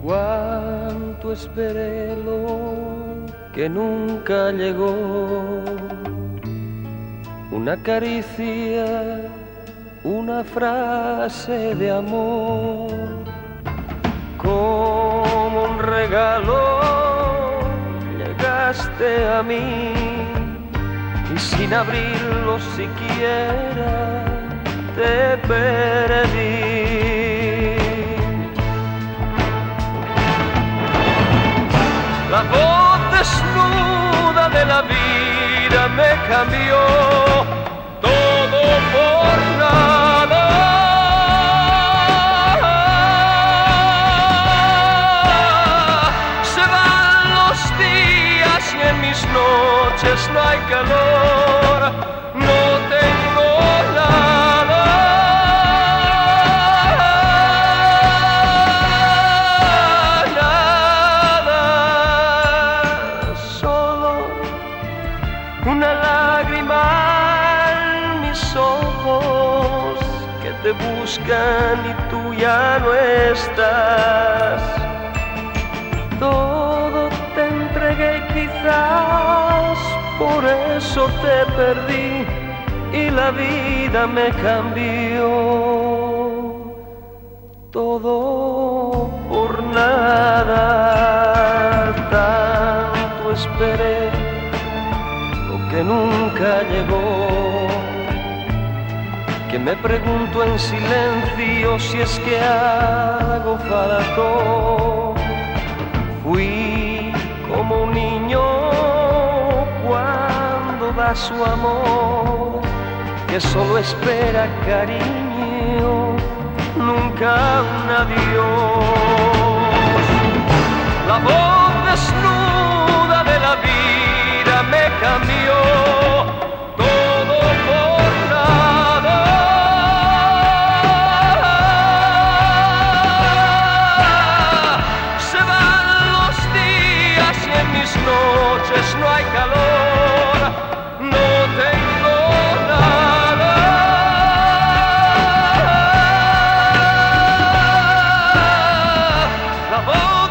Cuánto esperé lo que nunca llegó, una caricia, una frase de amor, como un regalo llegaste a mí y sin abrirlo siquiera te perdí. La voz desnuda de la vida me cambió, todo por nada. Se van los días y en mis noches no hay calor, no tengo nada. Una lágrima en mis ojos que te buscan y tú ya no estás. Todo te entregué y quizás por eso te perdí y la vida me cambió. Todo por nada, tanto esperé que nunca llegó, que me pregunto en silencio si es que hago falto. Fui como un niño cuando da su amor, que solo espera cariño, nunca un adiós. La voz desnuda de la vida me cambió, todo por nada. Se van los días y en mis noches no hay calor, no tengo nada. La voz